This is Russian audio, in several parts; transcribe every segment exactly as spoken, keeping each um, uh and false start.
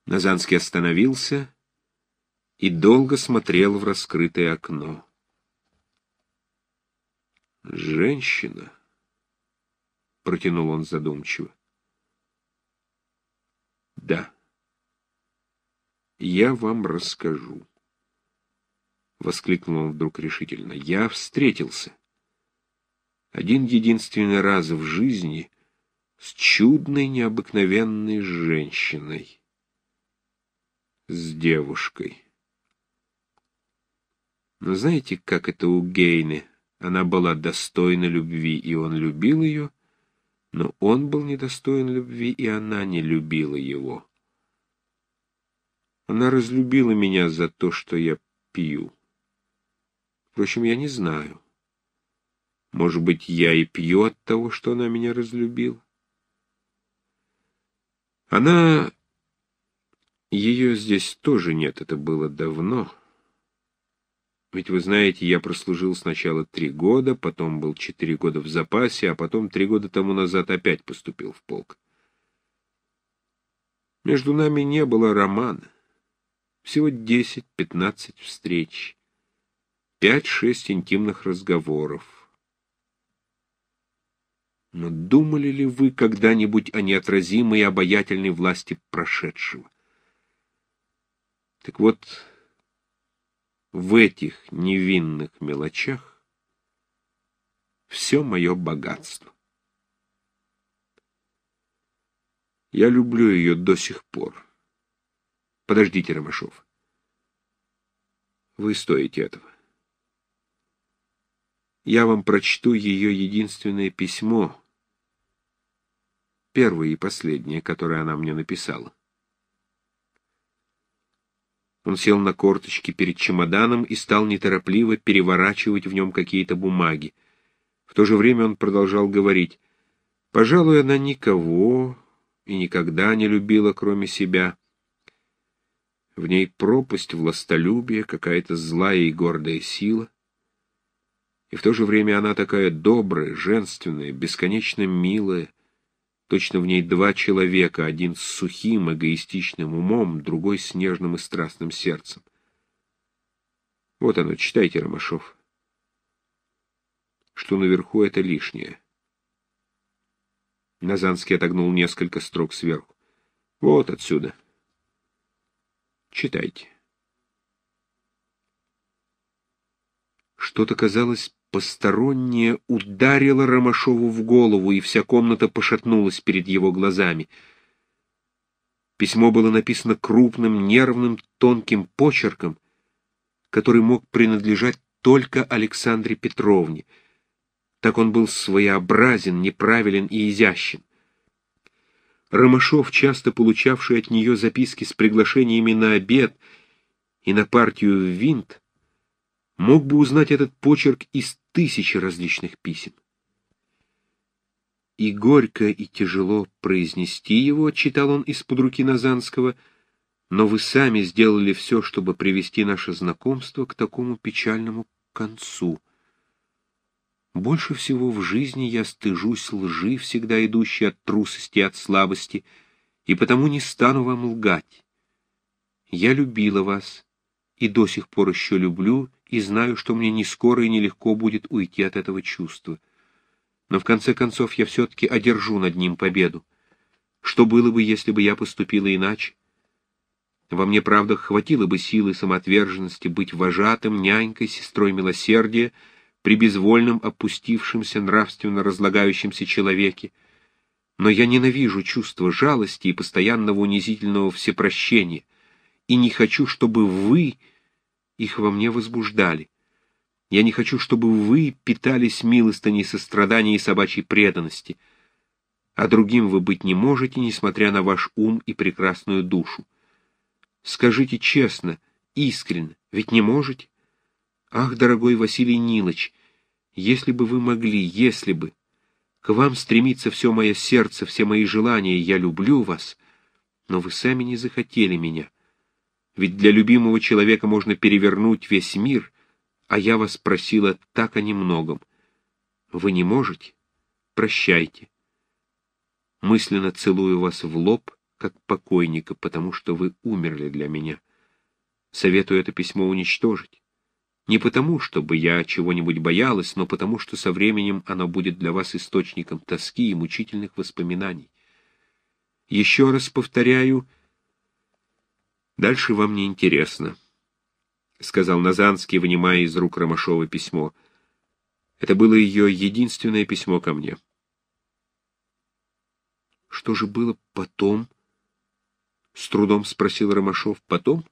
Назанский остановился и долго смотрел в раскрытое окно. «Женщина», — протянул он задумчиво. «Да, я вам расскажу», — воскликнул он вдруг решительно. «Я встретился один единственный раз в жизни с чудной, необыкновенной женщиной, с девушкой. Но знаете, как это у Гейне? Она была достойна любви, и он любил ее, но он был недостоин любви, и она не любила его. Она разлюбила меня за то, что я пью. Впрочем, я не знаю. Может быть, я и пью от того, что она меня разлюбила? Она... Ее здесь тоже нет, это было давно. Ведь вы знаете, я прослужил сначала три года, потом был четыре года в запасе, а потом три года тому назад опять поступил в полк. Между нами не было романа. Всего десять-пятнадцать встреч, пять-шесть интимных разговоров. Но думали ли вы когда-нибудь о неотразимой и обаятельной власти прошедшего? Так вот, в этих невинных мелочах все мое богатство. Я люблю ее до сих пор. Подождите, Ромашов. Вы стоите этого. Я вам прочту ее единственное письмо, первое и последнее, которое она мне написала. Он сел на корточки перед чемоданом и стал неторопливо переворачивать в нем какие-то бумаги. В то же время он продолжал говорить: «Пожалуй, она никого и никогда не любила, кроме себя. В ней пропасть властолюбия, какая-то злая и гордая сила. И в то же время она такая добрая, женственная, бесконечно милая. Точно в ней два человека, один с сухим, эгоистичным умом, другой с нежным и страстным сердцем. Вот оно, читайте, Ромашов. Что наверху — это лишнее». Назанский отогнул несколько строк сверху. Вот отсюда. Читайте. Что-то, казалось, постороннее ударило Ромашову в голову, и вся комната пошатнулась перед его глазами. Письмо было написано крупным, нервным, тонким почерком, который мог принадлежать только Александре Петровне. Так он был своеобразен, неправилен и изящен. Ромашов, часто получавший от нее записки с приглашениями на обед и на партию в винт, мог бы узнать этот почерк из тысячи различных писем. И горько, и тяжело произнести его, читал он из-под руки Назанского, но вы сами сделали все, чтобы привести наше знакомство к такому печальному концу. Больше всего в жизни я стыжусь лжи, всегда идущей от трусости и от слабости, и потому не стану вам лгать. Я любила вас, и до сих пор еще люблю, и знаю, что мне не скоро и нелегко будет уйти от этого чувства. Но в конце концов я все-таки одержу над ним победу. Что было бы, если бы я поступила иначе? Во мне, правда, хватило бы силы и самоотверженности быть вожатым, нянькой, сестрой милосердия, при безвольном, опустившемся, нравственно разлагающемся человеке. Но я ненавижу чувство жалости и постоянного унизительного всепрощения, и не хочу, чтобы вы их во мне возбуждали. Я не хочу, чтобы вы питались милостыней, сострадания и собачьей преданности. А другим вы быть не можете, несмотря на ваш ум и прекрасную душу. Скажите честно, искренне, ведь не можете? Ах, дорогой Василий Нилыч, если бы вы могли, если бы... К вам стремится все мое сердце, все мои желания, я люблю вас, но вы сами не захотели меня. Ведь для любимого человека можно перевернуть весь мир, а я вас просила так о немногом. Вы не можете? Прощайте. Мысленно целую вас в лоб, как покойника, потому что вы умерли для меня. Советую это письмо уничтожить. Не потому, чтобы я чего-нибудь боялась, но потому, что со временем оно будет для вас источником тоски и мучительных воспоминаний. Еще раз повторяю, дальше вам не интересно, — сказал Назанский, вынимая из рук Ромашова письмо. Это было ее единственное письмо ко мне. — Что же было потом? — с трудом спросил Ромашов. — Потом?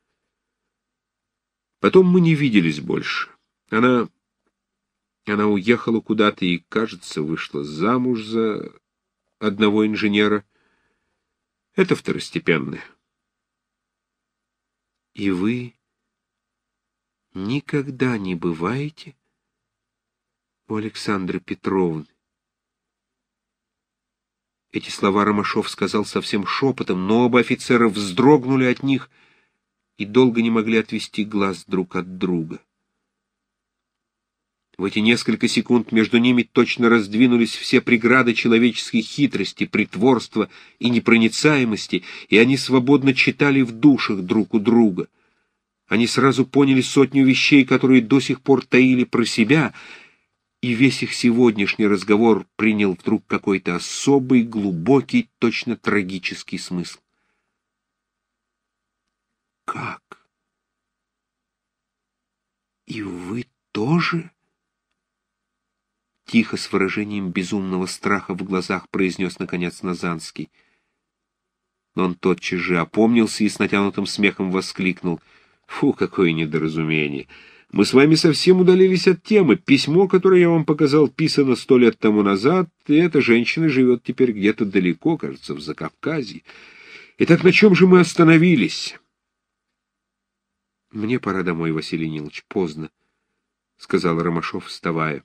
Потом мы не виделись больше. Она... Она уехала куда-то и, кажется, вышла замуж за одного инженера. Это второстепенное. — И вы никогда не бываете у Александры Петровны? Эти слова Ромашов сказал совсем шепотом, но оба офицера вздрогнули от них и долго не могли отвести глаз друг от друга. В эти несколько секунд между ними точно раздвинулись все преграды человеческой хитрости, притворства и непроницаемости, и они свободно читали в душах друг у друга. Они сразу поняли сотню вещей, которые до сих пор таили про себя, и весь их сегодняшний разговор принял вдруг какой-то особый, глубокий, точно трагический смысл. «Как? И вы тоже?» Тихо, с выражением безумного страха в глазах, произнес, наконец, Назанский. Но он тотчас же опомнился и с натянутым смехом воскликнул: «Фу, какое недоразумение! Мы с вами совсем удалились от темы. Письмо, которое я вам показал, писано сто лет тому назад, и эта женщина живет теперь где-то далеко, кажется, в Закавказье. Итак, на чем же мы остановились?» «Мне пора домой, Василий Нилович, поздно», — сказал Ромашов, вставая.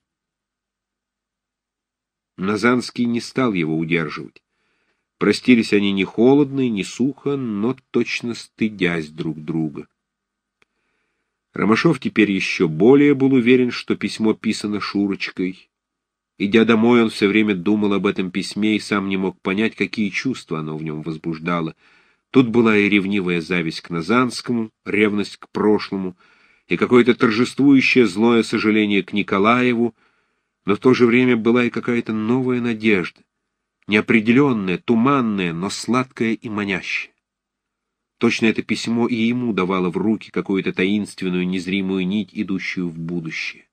Назанский не стал его удерживать. Простились они не холодно и не сухо, но точно стыдясь друг друга. Ромашов теперь еще более был уверен, что письмо писано Шурочкой. Идя домой, он все время думал об этом письме и сам не мог понять, какие чувства оно в нем возбуждало. Тут была и ревнивая зависть к Назанскому, ревность к прошлому, и какое-то торжествующее злое сожаление к Николаеву, но в то же время была и какая-то новая надежда, неопределенная, туманная, но сладкая и манящая. Точно это письмо и ему давало в руки какую-то таинственную, незримую нить, идущую в будущее.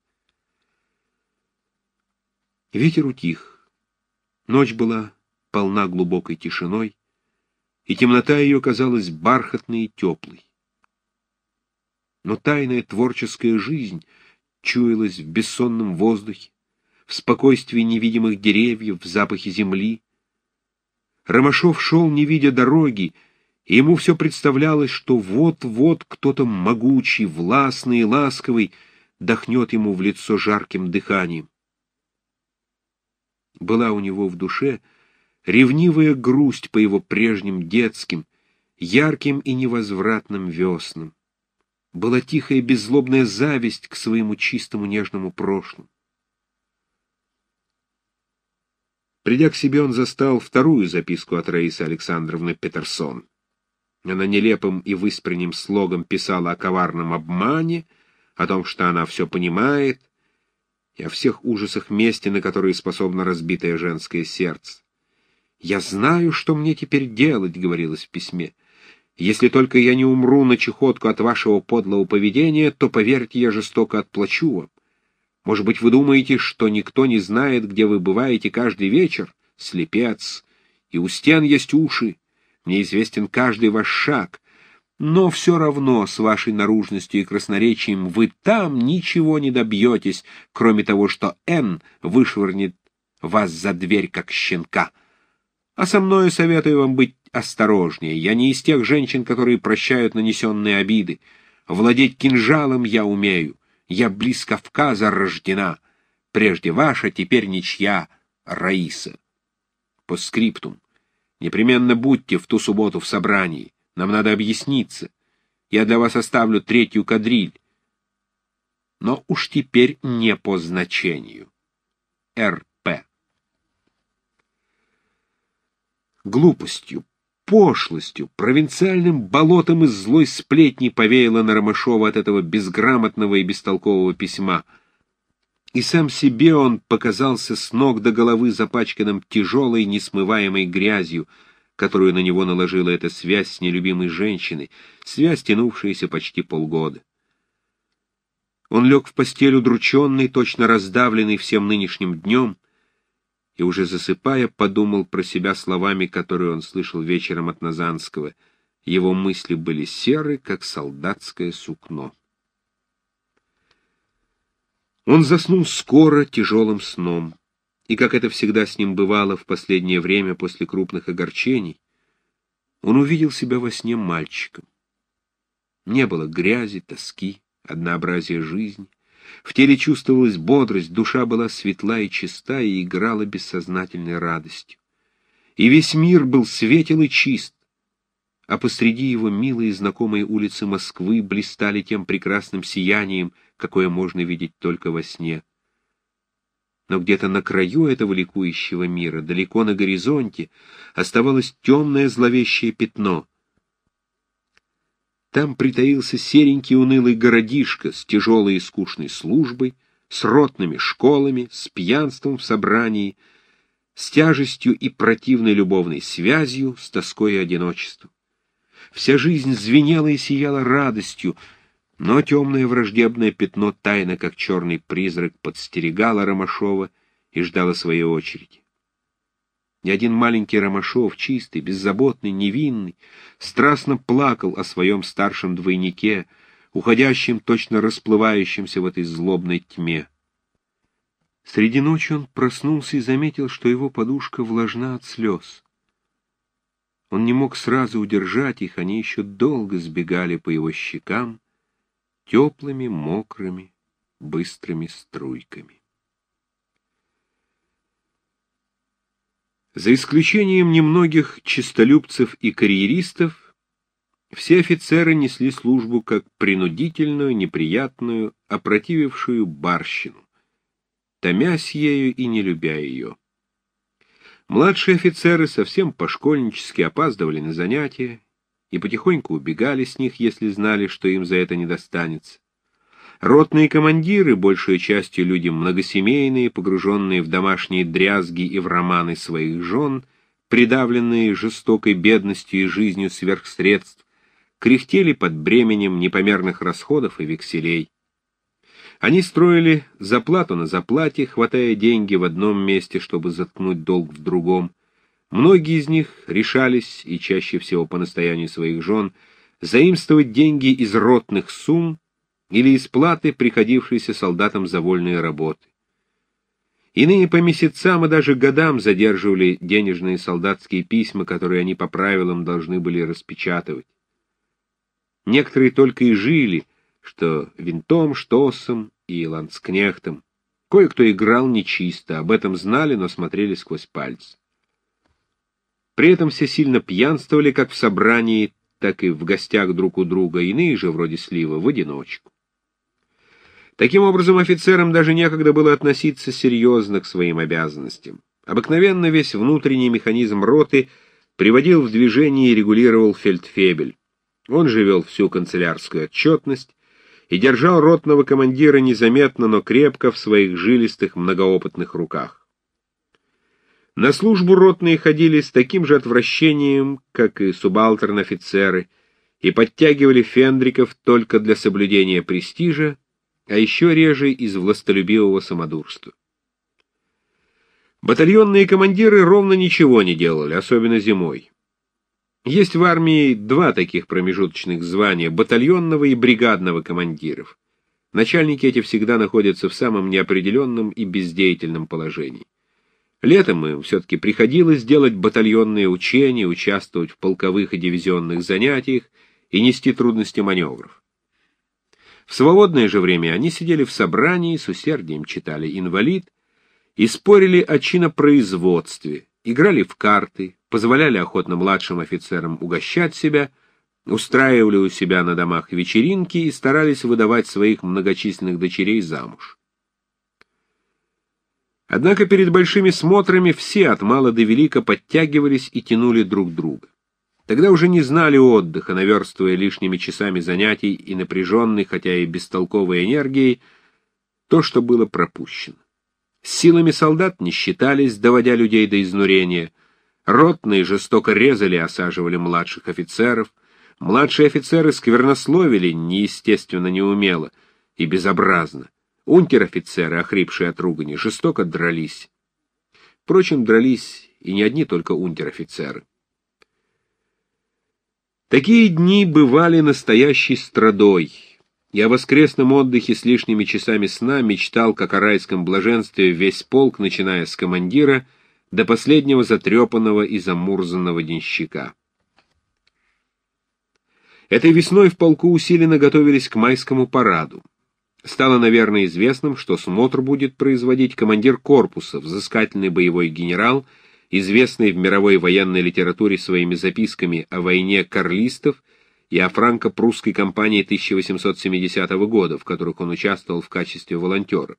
Ветер утих. Ночь была полна глубокой тишиной, и темнота ее казалась бархатной и теплой. Но тайная творческая жизнь чуялась в бессонном воздухе, в спокойствии невидимых деревьев, в запахе земли. Ромашов шел, не видя дороги, и ему все представлялось, что вот-вот кто-то могучий, властный и ласковый дохнет ему в лицо жарким дыханием. Была у него в душе ревнивая грусть по его прежним детским, ярким и невозвратным веснам. Была тихая беззлобная зависть к своему чистому нежному прошлому. Придя к себе, он застал вторую записку от Раисы Александровны Петерсон. Она нелепым и выспренним слогом писала о коварном обмане, о том, что она все понимает, и о всех ужасах мести, на которые способно разбитое женское сердце. «Я знаю, что мне теперь делать», — говорилось в письме. «Если только я не умру на чехотку от вашего подлого поведения, то, поверьте, я жестоко отплачу вам. Может быть, вы думаете, что никто не знает, где вы бываете каждый вечер? Слепец! И у стен есть уши. Мне известен каждый ваш шаг. Но все равно с вашей наружностью и красноречием вы там ничего не добьетесь, кроме того, что Н вышвырнет вас за дверь, как щенка. А со мною советую вам быть осторожнее. Я не из тех женщин, которые прощают нанесенные обиды. Владеть кинжалом я умею. Я близ Кавказа рождена. Прежде ваша, теперь ничья Раиса. По скриптум. Непременно будьте в ту субботу в собрании. Нам надо объясниться. Я для вас оставлю третью кадриль. Но уж теперь не по значению. Р П. Глупостью, пошлостью, провинциальным болотом из злой сплетни повеяло на Ромашова от этого безграмотного и бестолкового письма. И сам себе он показался с ног до головы запачканным тяжелой, несмываемой грязью, которую на него наложила эта связь с нелюбимой женщиной, связь, тянувшаяся почти полгода. Он лег в постель удрученный, точно раздавленный всем нынешним днем, и уже засыпая, подумал про себя словами, которые он слышал вечером от Назанского. Его мысли были серы, как солдатское сукно. Он заснул скоро, тяжелым сном, и, как это всегда с ним бывало в последнее время после крупных огорчений, он увидел себя во сне мальчиком. Не было грязи, тоски, однообразия жизни. В теле чувствовалась бодрость, душа была светла и чиста и играла бессознательной радостью. И весь мир был светел и чист, а посреди его милые знакомые улицы Москвы блистали тем прекрасным сиянием, какое можно видеть только во сне. Но где-то на краю этого ликующего мира, далеко на горизонте, оставалось темное зловещее пятно. Там притаился серенький унылый городишко с тяжелой и скучной службой, с ротными школами, с пьянством в собрании, с тяжестью и противной любовной связью, с тоской и одиночеством. Вся жизнь звенела и сияла радостью, но темное враждебное пятно тайно, как черный призрак, подстерегало Ромашова и ждало своей очереди. И один маленький Ромашов, чистый, беззаботный, невинный, страстно плакал о своем старшем двойнике, уходящем, точно расплывающемся в этой злобной тьме. Среди ночи он проснулся и заметил, что его подушка влажна от слез. Он не мог сразу удержать их, они еще долго сбегали по его щекам теплыми, мокрыми, быстрыми струйками. За исключением немногих честолюбцев и карьеристов, все офицеры несли службу как принудительную, неприятную, опротивившую барщину, томясь ею и не любя ее. Младшие офицеры совсем по-школьнически опаздывали на занятия и потихоньку убегали с них, если знали, что им за это не достанется. Ротные командиры, большей частью люди многосемейные, погруженные в домашние дрязги и в романы своих жен, придавленные жестокой бедностью и жизнью сверхсредств, кряхтели под бременем непомерных расходов и векселей. Они строили заплату на заплате, хватая деньги в одном месте, чтобы заткнуть долг в другом. Многие из них решались, и чаще всего по настоянию своих жен, заимствовать деньги из ротных сумм или из платы, приходившейся солдатам за вольные работы. Иные по месяцам и даже годам задерживали денежные солдатские письма, которые они по правилам должны были распечатывать. Некоторые только и жили, что винтом, штоссом и ландскнехтом. Кое-кто играл нечисто, об этом знали, но смотрели сквозь пальцы. При этом все сильно пьянствовали как в собрании, так и в гостях друг у друга, иные же, вроде Слива, в одиночку. Таким образом, офицерам даже некогда было относиться серьезно к своим обязанностям. Обыкновенно весь внутренний механизм роты приводил в движение и регулировал фельдфебель. Он же вел всю канцелярскую отчетность и держал ротного командира незаметно, но крепко в своих жилистых многоопытных руках. На службу ротные ходили с таким же отвращением, как и субалтерн-офицеры, и подтягивали фендриков только для соблюдения престижа, а еще реже из властолюбивого самодурства. Батальонные командиры ровно ничего не делали, особенно зимой. Есть в армии два таких промежуточных звания — батальонного и бригадного командиров. Начальники эти всегда находятся в самом неопределенном и бездеятельном положении. Летом им все-таки приходилось делать батальонные учения, участвовать в полковых и дивизионных занятиях и нести трудности маневров. В свободное же время они сидели в собрании, с усердием читали «Инвалид» и спорили о чинопроизводстве, играли в карты, позволяли охотно младшим офицерам угощать себя, устраивали у себя на домах вечеринки и старались выдавать своих многочисленных дочерей замуж. Однако перед большими смотрами все от мала до велика подтягивались и тянули друг друга. Тогда уже не знали отдыха, наверстывая лишними часами занятий и напряженной, хотя и бестолковой энергией, то, что было пропущено. С силами солдат не считались, доводя людей до изнурения. Ротные жестоко резали и осаживали младших офицеров. Младшие офицеры сквернословили неестественно неумело и безобразно. Унтер-офицеры, охрипшие от ругани, жестоко дрались. Впрочем, дрались и не одни только унтер-офицеры. Такие дни бывали настоящей страдой. Я о воскресном отдыхе с лишними часами сна мечтал, как о райском блаженстве, весь полк, начиная с командира до последнего затрепанного и замурзанного денщика. Этой весной в полку усиленно готовились к майскому параду. Стало, наверное, известным, что смотр будет производить командир корпуса, взыскательный боевой генерал, известный в мировой военной литературе своими записками о войне карлистов и о франко-прусской кампании тысяча восемьсот семидесятого года, в которых он участвовал в качестве волонтера.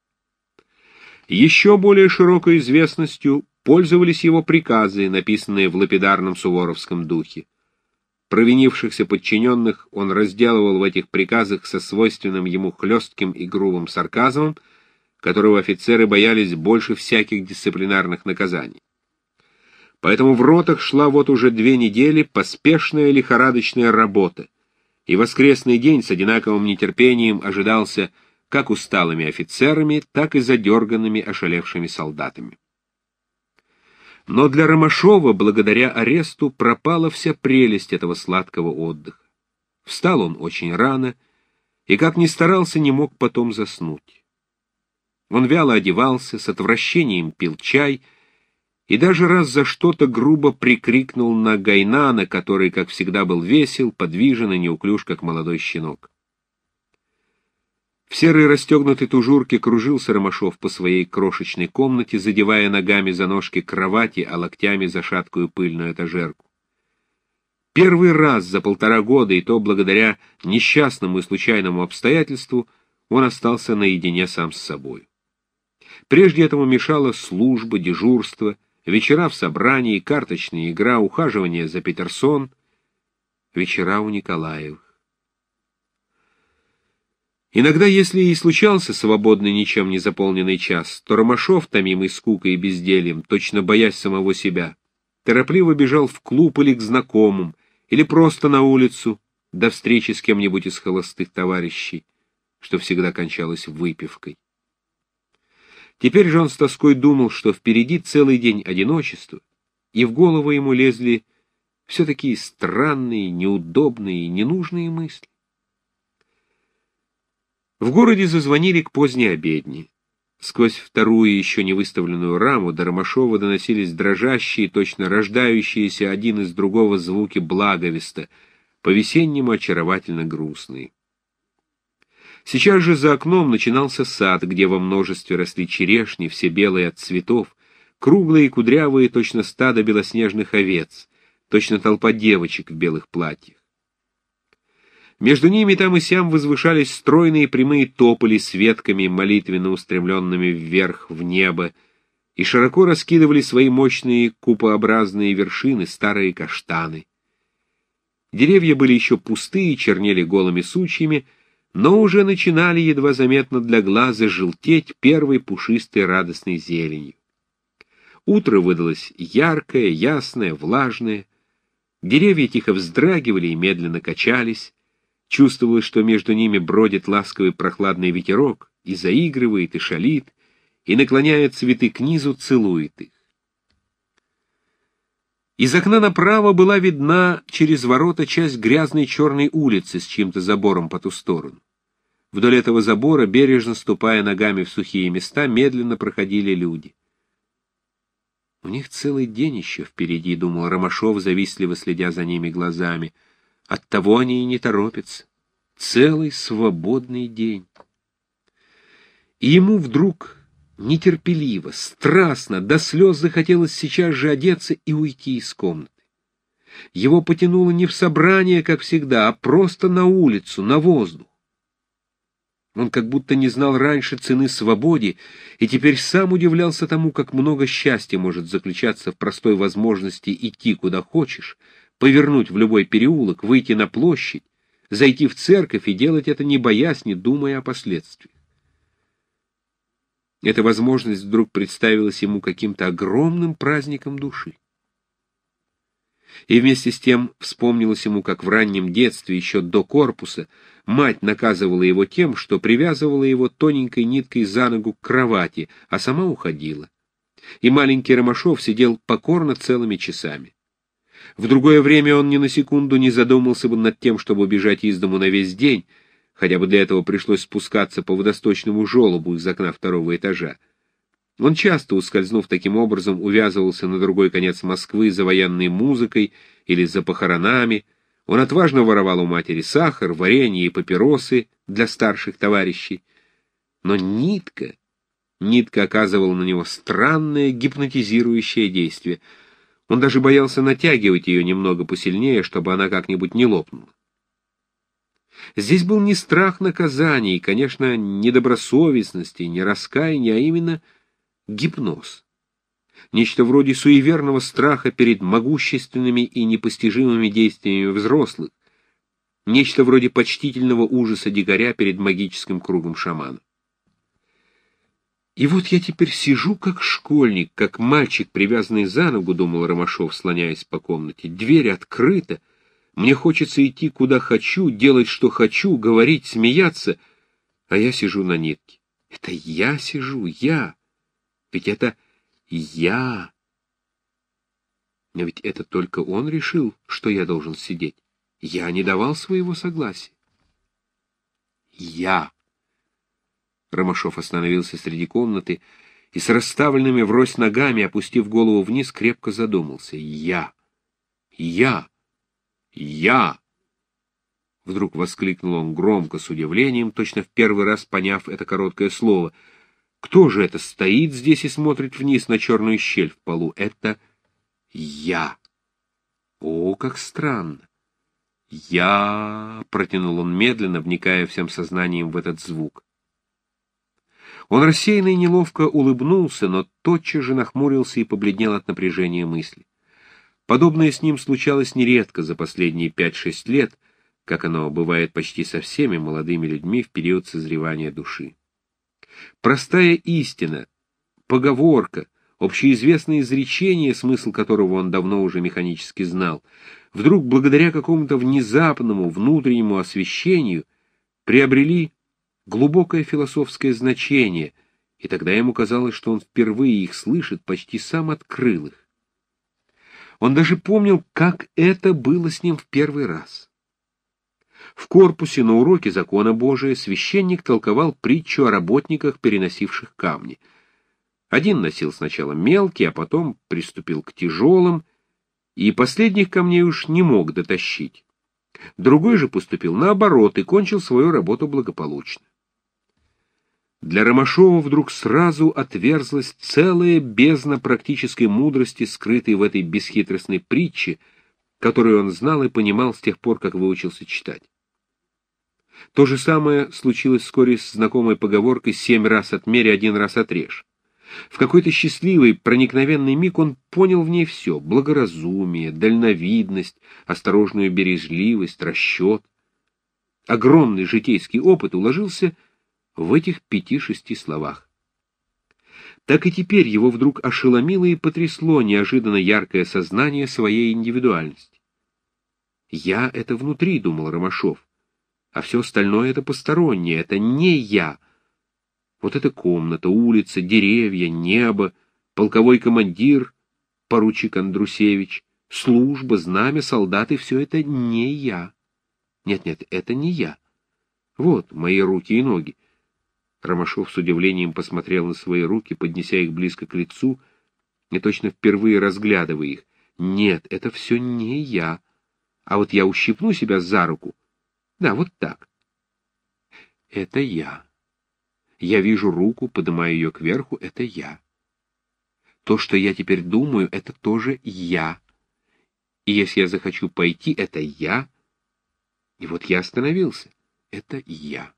Еще более широкой известностью пользовались его приказы, написанные в лапидарном суворовском духе. Провинившихся подчиненных он разделывал в этих приказах со свойственным ему хлестким и грубым сарказмом, которого офицеры боялись больше всяких дисциплинарных наказаний. Поэтому в ротах шла вот уже две недели поспешная лихорадочная работа, и воскресный день с одинаковым нетерпением ожидался как усталыми офицерами, так и задерганными ошалевшими солдатами. Но для Ромашова, благодаря аресту, пропала вся прелесть этого сладкого отдыха. Встал он очень рано, и, как ни старался, не мог потом заснуть. Он вяло одевался, с отвращением пил чай, и даже раз за что-то грубо прикрикнул на Гайнана, который, как всегда, был весел, подвижен и неуклюж, как молодой щенок. В серой расстегнутой тужурке кружился Ромашов по своей крошечной комнате, задевая ногами за ножки кровати, а локтями за шаткую пыльную этажерку. Первый раз за полтора года, и то благодаря несчастному и случайному обстоятельству, он остался наедине сам с собой. Прежде этому мешала служба, дежурство, вечера в собрании, карточная игра, ухаживание за Петерсон, вечера у Николаевых. Иногда, если и случался свободный, ничем не заполненный час, то Ромашов, томимый скукой и бездельем, точно боясь самого себя, торопливо бежал в клуб или к знакомым, или просто на улицу, до встречи с кем-нибудь из холостых товарищей, что всегда кончалось выпивкой. Теперь же он с тоской думал, что впереди целый день одиночества, и в голову ему лезли все такие странные, неудобные и ненужные мысли. В городе зазвонили к поздней обедне. Сквозь вторую еще не выставленную раму до Ромашова доносились дрожащие, точно рождающиеся один из другого звуки благовеста, по-весеннему очаровательно грустные. Сейчас же за окном начинался сад, где во множестве росли черешни, все белые от цветов, круглые и кудрявые, точно стадо белоснежных овец, точно толпа девочек в белых платьях. Между ними там и сям возвышались стройные прямые тополи с ветками, молитвенно устремленными вверх в небо, и широко раскидывали свои мощные купообразные вершины старые каштаны. Деревья были еще пустые, чернели голыми сучьями, но уже начинали едва заметно для глаза желтеть первой пушистой радостной зеленью. Утро выдалось яркое, ясное, влажное. Деревья тихо вздрагивали и медленно качались. Чувствовалось, что между ними бродит ласковый прохладный ветерок, и заигрывает, и шалит, и, наклоняя цветы к низу, целует их. Из окна направо была видна через ворота часть грязной черной улицы с чьим-то забором по ту сторону. Вдоль этого забора, бережно ступая ногами в сухие места, медленно проходили люди. «У них целый день еще впереди», — думал Ромашов, завистливо следя за ними глазами. «Оттого они и не торопятся. Целый свободный день». И ему вдруг нетерпеливо, страстно, до слез захотелось сейчас же одеться и уйти из комнаты. Его потянуло не в собрание, как всегда, а просто на улицу, на воздух. Он как будто не знал раньше цены свободе, и теперь сам удивлялся тому, как много счастья может заключаться в простой возможности идти куда хочешь, повернуть в любой переулок, выйти на площадь, зайти в церковь и делать это не боясь, не думая о последствиях. Эта возможность вдруг представилась ему каким-то огромным праздником души. И вместе с тем вспомнилось ему, как в раннем детстве, еще до корпуса, мать наказывала его тем, что привязывала его тоненькой ниткой за ногу к кровати, а сама уходила. И маленький Ромашов сидел покорно целыми часами. В другое время он ни на секунду не задумался бы над тем, чтобы убежать из дому на весь день, хотя бы для этого пришлось спускаться по водосточному желобу из окна второго этажа. Он часто, ускользнув таким образом, увязывался на другой конец Москвы за военной музыкой или за похоронами. Он отважно воровал у матери сахар, варенье и папиросы для старших товарищей. Но нитка, нитка оказывала на него странное гипнотизирующее действие. Он даже боялся натягивать ее немного посильнее, чтобы она как-нибудь не лопнула. Здесь был не страх наказания и, конечно, не добросовестности, не раскаяния, а именно гипноз. Нечто вроде суеверного страха перед могущественными и непостижимыми действиями взрослых. Нечто вроде почтительного ужаса дикаря перед магическим кругом шамана. И вот я теперь сижу как школьник, как мальчик, привязанный за ногу, думал Ромашов, слоняясь по комнате. Дверь открыта. Мне хочется идти куда хочу, делать что хочу, говорить, смеяться, а я сижу на нитке. Это я сижу, я. Ведь это я. Но ведь это только он решил, что я должен сидеть. Я не давал своего согласия. Я. Ромашов остановился среди комнаты и с расставленными врозь ногами, опустив голову вниз, крепко задумался. Я. Я. Я. Вдруг воскликнул он громко, с удивлением, точно в первый раз поняв это короткое слово. Кто же это стоит здесь и смотрит вниз на черную щель в полу? Это я. О, как странно. Я, протянул он медленно, вникая всем сознанием в этот звук. Он рассеянно и неловко улыбнулся, но тотчас же нахмурился и побледнел от напряжения мысли. Подобное с ним случалось нередко за последние пять-шесть лет, как оно бывает почти со всеми молодыми людьми в период созревания души. Простая истина, поговорка, общеизвестное изречение, смысл которого он давно уже механически знал, вдруг, благодаря какому-то внезапному внутреннему освещению, приобрели глубокое философское значение, и тогда ему казалось, что он впервые их слышит, почти сам открыл их. Он даже помнил, как это было с ним в первый раз. В корпусе на уроке закона Божия священник толковал притчу о работниках, переносивших камни. Один носил сначала мелкие, а потом приступил к тяжелым, и последних камней уж не мог дотащить. Другой же поступил наоборот и кончил свою работу благополучно. Для Ромашова вдруг сразу отверзлась целая бездна практической мудрости, скрытой в этой бесхитростной притче, которую он знал и понимал с тех пор, как выучился читать. То же самое случилось вскоре с знакомой поговоркой «семь раз отмерь, один раз отрежь». В какой-то счастливый, проникновенный миг он понял в ней все — благоразумие, дальновидность, осторожную бережливость, расчет. Огромный житейский опыт уложился в этих пяти-шести словах. Так и теперь его вдруг ошеломило и потрясло неожиданно яркое сознание своей индивидуальности. «Я — это внутри», — думал Ромашов, — «а все остальное — это постороннее, это не я». Вот эта комната, улица, деревья, небо, полковой командир, поручик Андрусевич, служба, знамя, солдаты — все это не я. Нет-нет, это не я. Вот мои руки и ноги. Ромашов с удивлением посмотрел на свои руки, поднеся их близко к лицу, и точно впервые разглядывая их. Нет, это все не я. А вот я ущипну себя за руку. Да, вот так. Это я. Я вижу руку, поднимаю ее кверху, это я. То, что я теперь думаю, это тоже я. И если я захочу пойти, это я. И вот я остановился. Это я.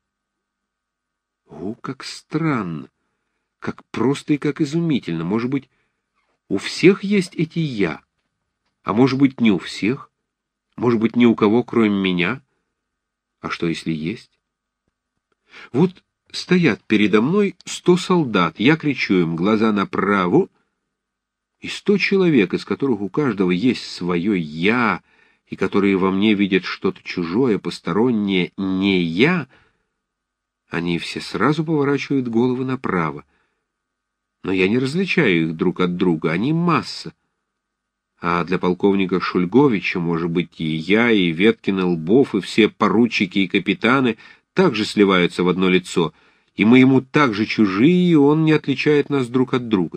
О, как странно, как просто и как изумительно. Может быть, у всех есть эти «я», а может быть, не у всех. Может быть, ни у кого, кроме меня? А что, если есть? Вот стоят передо мной сто солдат, я кричу им, глаза направо, и сто человек, из которых у каждого есть свое «я», и которые во мне видят что-то чужое, постороннее, не «я», они все сразу поворачивают головы направо. Но я не различаю их друг от друга, они масса. А для полковника Шульговича, может быть, и я, и Веткин, и Лбов, и все поручики и капитаны также сливаются в одно лицо, и мы ему так же чужие, и он не отличает нас друг от друга.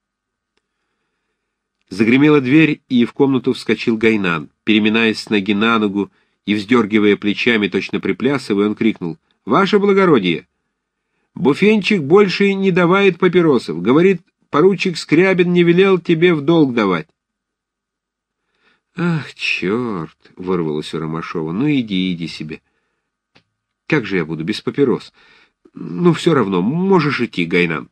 Загремела дверь, и в комнату вскочил Гайнан. Переминаясь с ноги на ногу и вздергивая плечами, точно приплясывая, он крикнул: «Ваше благородие! Буфенчик больше не давает папиросов. Говорит, поручик Скрябин не велел тебе в долг давать». «Ах, черт!» — вырвалось у Ромашова. «Ну иди, иди себе. Как же я буду без папирос? Ну, все равно, можешь идти, Гайнан».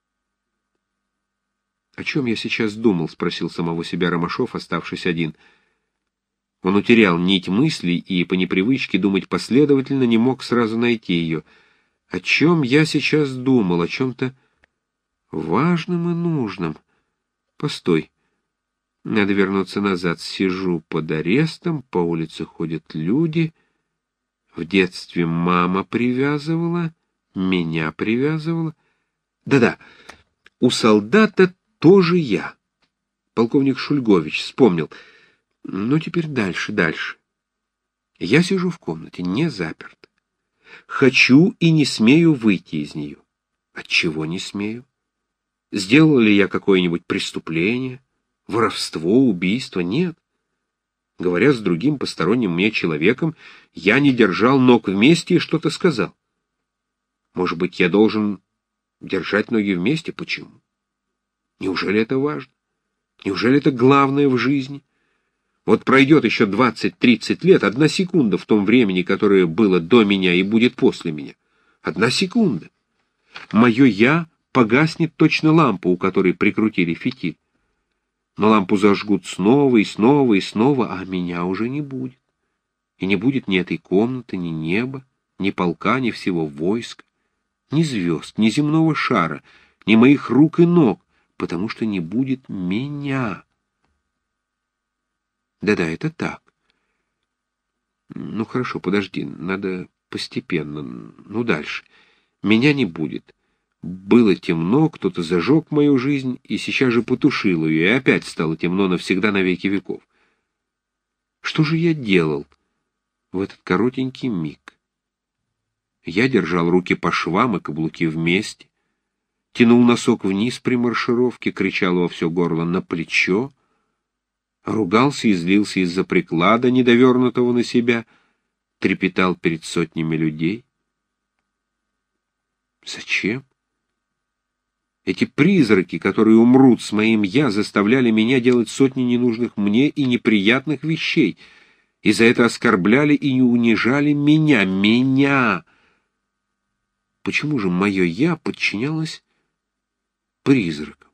«О чем я сейчас думал?» — спросил самого себя Ромашов, оставшись один. Он утерял нить мыслей и по непривычке думать последовательно не мог сразу найти ее. О чем я сейчас думал? О чем-то важном и нужном. Постой. Надо вернуться назад. Сижу под арестом, по улице ходят люди. В детстве мама привязывала, меня привязывала. Да-да, у солдата тоже я. Полковник Шульгович вспомнил. Ну, теперь дальше, дальше. Я сижу в комнате, не заперт. Хочу и не смею выйти из нее. Отчего не смею? Сделал ли я какое-нибудь преступление? Воровство, убийство? Нет. Говоря с другим посторонним мне человеком, я не держал ног вместе и что-то сказал. Может быть, я должен держать ноги вместе? Почему? Неужели это важно? Неужели это главное в жизни? Вот пройдет еще двадцать-тридцать лет, одна секунда в том времени, которое было до меня и будет после меня. Одна секунда. Мое «я» погаснет точно лампа, у которой прикрутили фитиль. Но лампу зажгут снова и снова и снова, а меня уже не будет. И не будет ни этой комнаты, ни неба, ни полка, ни всего войска, ни звезд, ни земного шара, ни моих рук и ног, потому что не будет меня. Да-да, это так. Ну, хорошо, подожди, надо постепенно. Ну, дальше. Меня не будет. Было темно, кто-то зажег мою жизнь, и сейчас же потушил ее, и опять стало темно навсегда, на веки веков. Что же я делал в этот коротенький миг? Я держал руки по швам и каблуки вместе, тянул носок вниз при маршировке, кричал во все горло «на плечо», ругался и злился из-за приклада, недовернутого на себя, трепетал перед сотнями людей. Зачем? Эти призраки, которые умрут с моим «я», заставляли меня делать сотни ненужных мне и неприятных вещей, и за это оскорбляли и не унижали меня, меня. Почему же мое «я» подчинялось призракам?